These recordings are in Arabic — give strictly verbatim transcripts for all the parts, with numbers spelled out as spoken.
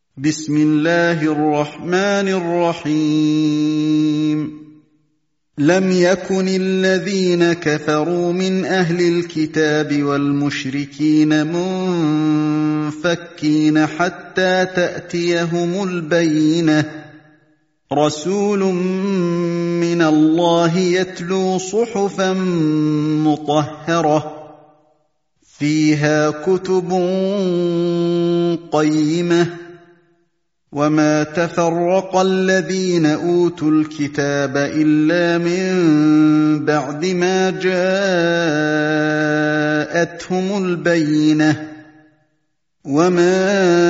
بسم الله الرحمن الرحيم لم يكن الذين كفروا من أهل الكتاب والمشركين منفكين حتى تأتيهم البينة رسول من الله يتلو صحفا مطهرة فيها كتب قيمة وما تفرق الذين أوتوا الكتاب إلا من بعد ما جاءتهم البينة وما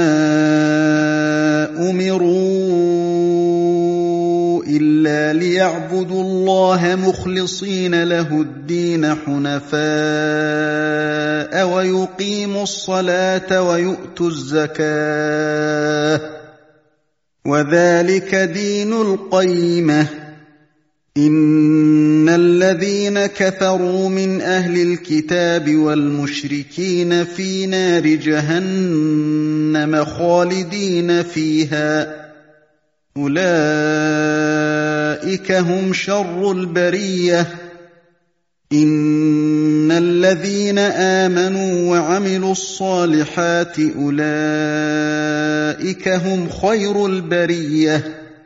أمروا إلا ليعبدوا الله مخلصين له الدين حنفاء ويقيموا الصلاة ويؤتوا الزكاة وذلك دين القيمة إن الذين كفروا من أهل الكتاب والمشركين في نار جهنم خالدين فيها أولئك هم شر البرية إن الذين آمنوا وعملوا الصالحات أولئك هم خير البرية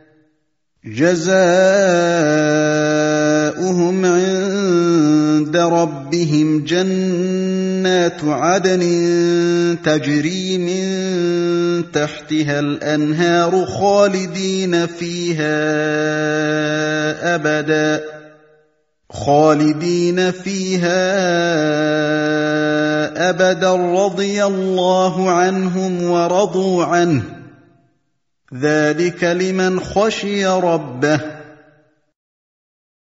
جزاؤهم عند ربهم جنات عدن تجري من تحتها الأنهار خالدين فيها أبداً خالدين فيها أبدا رضي الله عنهم ورضوا عنه ذلك لمن خشي ربه